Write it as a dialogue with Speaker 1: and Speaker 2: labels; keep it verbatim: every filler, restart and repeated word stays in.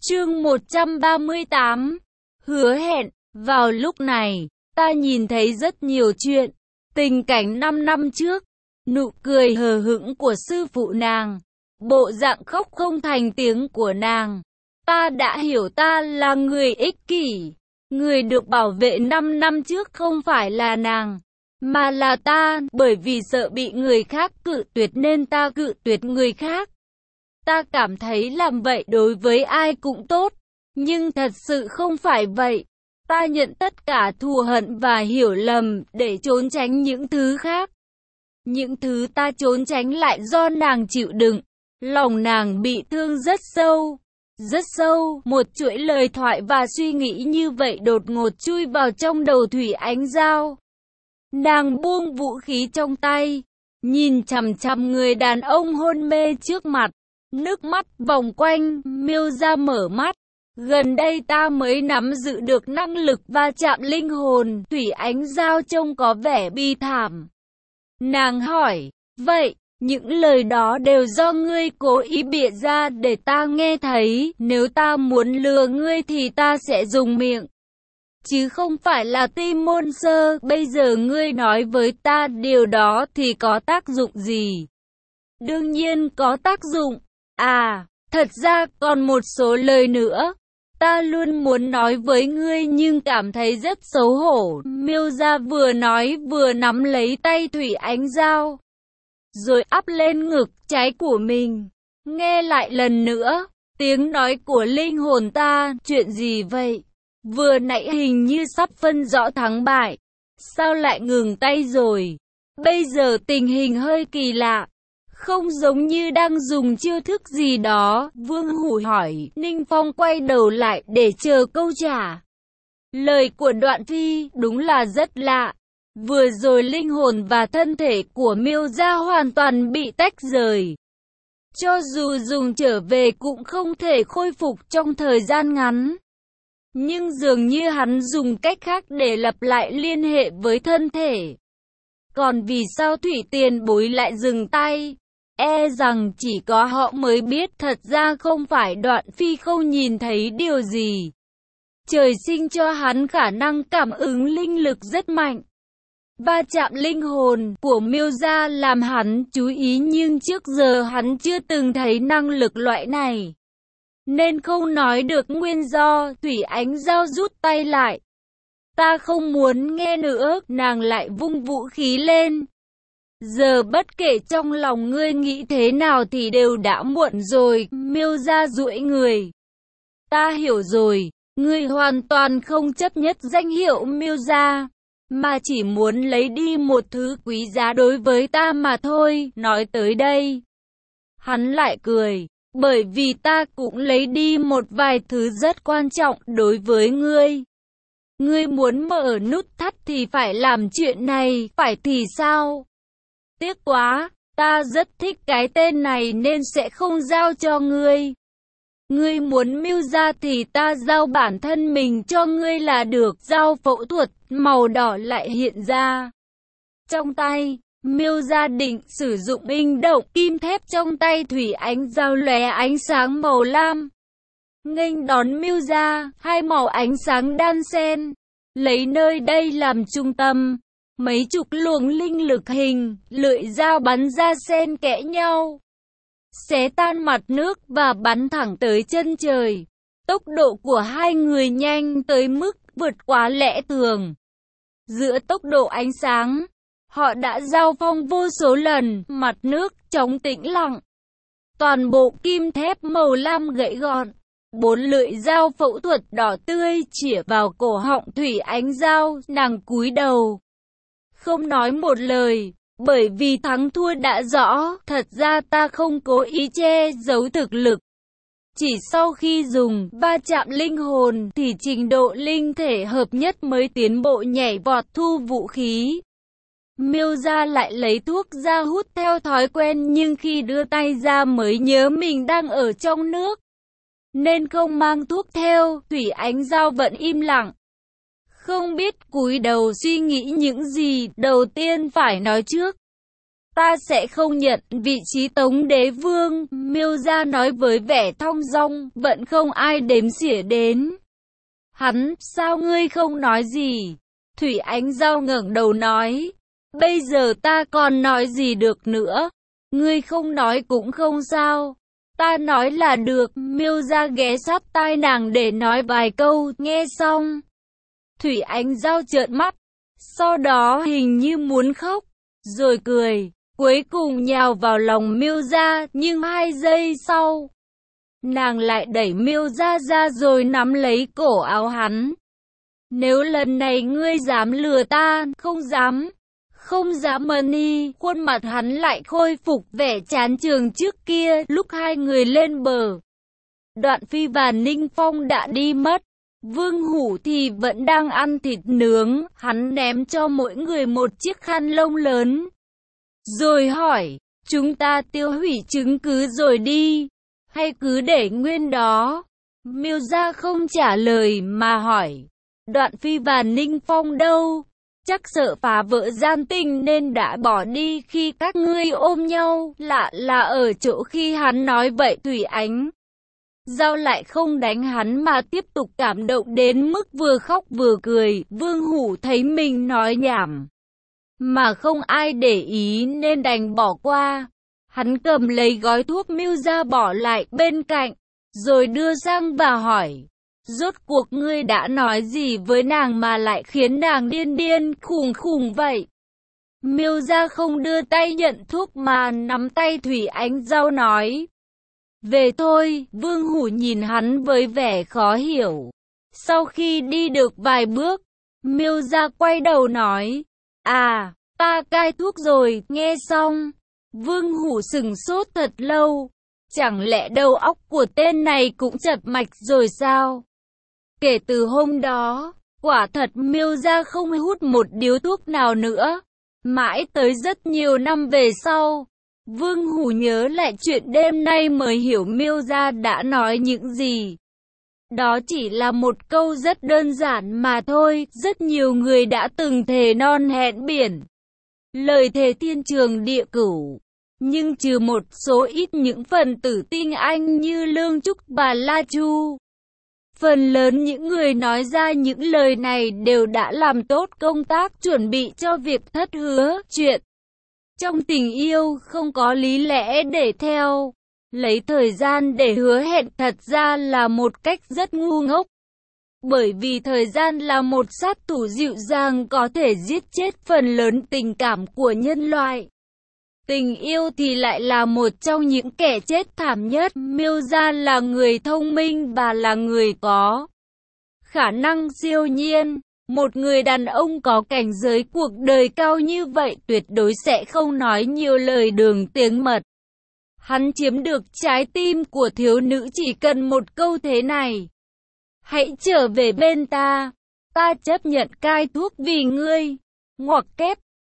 Speaker 1: Chương một trăm ba mươi tám. Hứa hẹn. Vào lúc này, ta nhìn thấy rất nhiều chuyện. Tình cảnh năm năm trước, nụ cười hờ hững của sư phụ nàng, bộ dạng khóc không thành tiếng của nàng. Ta đã hiểu ta là người ích kỷ. Người được bảo vệ năm năm trước không phải là nàng, mà là ta, bởi vì sợ bị người khác cự tuyệt nên ta cự tuyệt người khác. Ta cảm thấy làm vậy đối với ai cũng tốt, nhưng thật sự không phải vậy. Ta nhận tất cả thù hận và hiểu lầm để trốn tránh những thứ khác. Những thứ ta trốn tránh lại do nàng chịu đựng. Lòng nàng bị thương rất sâu, rất sâu. Một chuỗi lời thoại và suy nghĩ như vậy đột ngột chui vào trong đầu Thủy Ánh Giao. Nàng buông vũ khí trong tay, nhìn chằm chằm người đàn ông hôn mê trước mặt. Nước mắt vòng quanh, Miêu Gia mở mắt. Gần đây ta mới nắm giữ được năng lực va chạm linh hồn. Thủy Ánh Giao trông có vẻ bi thảm. Nàng hỏi, vậy, những lời đó đều do ngươi cố ý bịa ra để ta nghe thấy. Nếu ta muốn lừa ngươi thì ta sẽ dùng miệng, chứ không phải là tim môn sơ. Bây giờ ngươi nói với ta điều đó thì có tác dụng gì? Đương nhiên có tác dụng. À, thật ra còn một số lời nữa. Ta luôn muốn nói với ngươi nhưng cảm thấy rất xấu hổ. Miêu Gia vừa nói vừa nắm lấy tay Thủy Ánh Giao, rồi ắp lên ngực trái của mình. Nghe lại lần nữa, tiếng nói của linh hồn ta, chuyện gì vậy? Vừa nãy hình như sắp phân rõ thắng bại, sao lại ngừng tay rồi? Bây giờ tình hình hơi kỳ lạ, không giống như đang dùng chiêu thức gì đó. Vương Hủ hỏi. Ninh Phong quay đầu lại để chờ câu trả lời của Đoạn Phi. Đúng là rất lạ. Vừa rồi linh hồn và thân thể của Miêu Gia hoàn toàn bị tách rời. Cho dù dùng trở về cũng không thể khôi phục trong thời gian ngắn. Nhưng dường như hắn dùng cách khác để lặp lại liên hệ với thân thể. Còn vì sao Thủy Tiền Bối lại dừng tay? E rằng chỉ có họ mới biết. Thật ra không phải Đoạn Phi không nhìn thấy điều gì. Trời sinh cho hắn khả năng cảm ứng linh lực rất mạnh. Va chạm linh hồn của Miêu Gia làm hắn chú ý, nhưng trước giờ hắn chưa từng thấy năng lực loại này, nên không nói được nguyên do. Thủy Ánh Giao rút tay lại. Ta không muốn nghe nữa. Nàng lại vung vũ khí lên. Giờ bất kể trong lòng ngươi nghĩ thế nào thì đều đã muộn rồi. Miêu Gia duỗi người. Ta hiểu rồi. Ngươi hoàn toàn không chấp nhất danh hiệu Miêu Gia, mà chỉ muốn lấy đi một thứ quý giá đối với ta mà thôi. Nói tới đây, hắn lại cười. Bởi vì ta cũng lấy đi một vài thứ rất quan trọng đối với ngươi. Ngươi muốn mở nút thắt thì phải làm chuyện này, phải thì sao? Tiếc quá, ta rất thích cái tên này nên sẽ không giao cho ngươi. Ngươi muốn Miêu Gia thì ta giao bản thân mình cho ngươi là được. Dao phẫu thuật màu đỏ lại hiện ra trong tay. Miêu Gia định sử dụng linh động. Kim thép trong tay Thủy Ánh Giao lóe ánh sáng màu lam, nghênh đón Miêu Gia. Hai màu ánh sáng đan xen, lấy nơi đây làm trung tâm. Mấy chục luồng linh lực hình lưỡi dao bắn ra xen kẽ nhau, xé tan mặt nước và bắn thẳng tới chân trời. Tốc độ của hai người nhanh tới mức vượt quá lẽ thường. Giữa tốc độ ánh sáng, họ đã giao phong vô số lần. Mặt nước trống tĩnh lặng, toàn bộ kim thép màu lam gãy gọn. Bốn lưỡi dao phẫu thuật đỏ tươi chĩa vào cổ họng Thủy Ánh Giao. Nàng cúi đầu, không nói một lời, bởi vì thắng thua đã rõ. Thật ra ta không cố ý che giấu thực lực. Chỉ sau khi dùng va chạm linh hồn thì trình độ linh thể hợp nhất mới tiến bộ nhảy vọt. Thu vũ khí, Miêu Gia lại lấy thuốc ra hút theo thói quen, nhưng khi đưa tay ra mới nhớ mình đang ở trong nước, nên không mang thuốc theo. Thủy Ánh Giao vẫn im lặng, không biết cúi đầu suy nghĩ những gì. Đầu tiên phải nói trước, ta sẽ không nhận vị trí Tống đế vương, Miêu gia nói với vẻ thong dong, vẫn không ai đếm xỉa đến. Hắn, sao ngươi không nói gì? Thủy Ánh Giao ngẩng đầu nói, bây giờ ta còn nói gì được nữa, ngươi không nói cũng không sao. Ta nói là được. Miêu gia ghé sát tai nàng để nói vài câu, nghe xong. Thủy Ánh Giao trợn mắt, sau đó hình như muốn khóc, rồi cười, cuối cùng nhào vào lòng Miêu gia, nhưng hai giây sau, nàng lại đẩy Miêu gia ra rồi nắm lấy cổ áo hắn. Nếu lần này ngươi dám lừa ta, không dám. Không dám Mani, khuôn mặt hắn lại khôi phục vẻ chán chường trước kia lúc hai người lên bờ. Đoạn Phi và Ninh Phong đã đi mất. Vương Hủ thì vẫn đang ăn thịt nướng, hắn ném cho mỗi người một chiếc khăn lông lớn. Rồi hỏi, chúng ta tiêu hủy chứng cứ rồi đi, hay cứ để nguyên đó? Miêu gia không trả lời mà hỏi, Đoạn Phi và Ninh Phong đâu? Chắc sợ phá vỡ gian tình nên đã bỏ đi khi các ngươi ôm nhau. Lạ là ở chỗ khi hắn nói vậy Thủy Ánh Giao lại không đánh hắn mà tiếp tục cảm động đến mức vừa khóc vừa cười. Vương Hủ thấy mình nói nhảm mà không ai để ý nên đành bỏ qua. Hắn cầm lấy gói thuốc Miêu gia bỏ lại bên cạnh, rồi đưa sang và hỏi, rốt cuộc ngươi đã nói gì với nàng mà lại khiến nàng điên điên khùng khùng vậy? Miêu gia không đưa tay nhận thuốc mà nắm tay Thủy Ánh Giao nói, về thôi. Vương Hủ nhìn hắn với vẻ khó hiểu. Sau khi đi được vài bước, Miêu gia quay đầu nói, à, ta cai thuốc rồi. Nghe xong, Vương Hủ sừng sốt thật lâu. Chẳng lẽ đầu óc của tên này cũng chập mạch rồi sao? Kể từ hôm đó, quả thật Miêu gia không hút một điếu thuốc nào nữa. Mãi tới rất nhiều năm về sau, Vương Hủ nhớ lại chuyện đêm nay mới hiểu Miêu gia đã nói những gì. Đó chỉ là một câu rất đơn giản mà thôi. Rất nhiều người đã từng thề non hẹn biển, lời thề thiên trường địa cửu. Nhưng trừ một số ít những phần tử tinh anh như Lương Trúc và La Chu, phần lớn những người nói ra những lời này đều đã làm tốt công tác chuẩn bị cho việc thất hứa. Chuyện trong tình yêu không có lý lẽ để theo. Lấy thời gian để hứa hẹn thật ra là một cách rất ngu ngốc. Bởi vì thời gian là một sát thủ dịu dàng có thể giết chết phần lớn tình cảm của nhân loại. Tình yêu thì lại là một trong những kẻ chết thảm nhất. Miêu gia là người thông minh và là người có khả năng siêu nhiên. Một người đàn ông có cảnh giới cuộc đời cao như vậy tuyệt đối sẽ không nói nhiều lời đường tiếng mật. Hắn chiếm được trái tim của thiếu nữ chỉ cần một câu thế này: hãy trở về bên ta, ta chấp nhận cai thuốc vì ngươi. Ngoặc kép.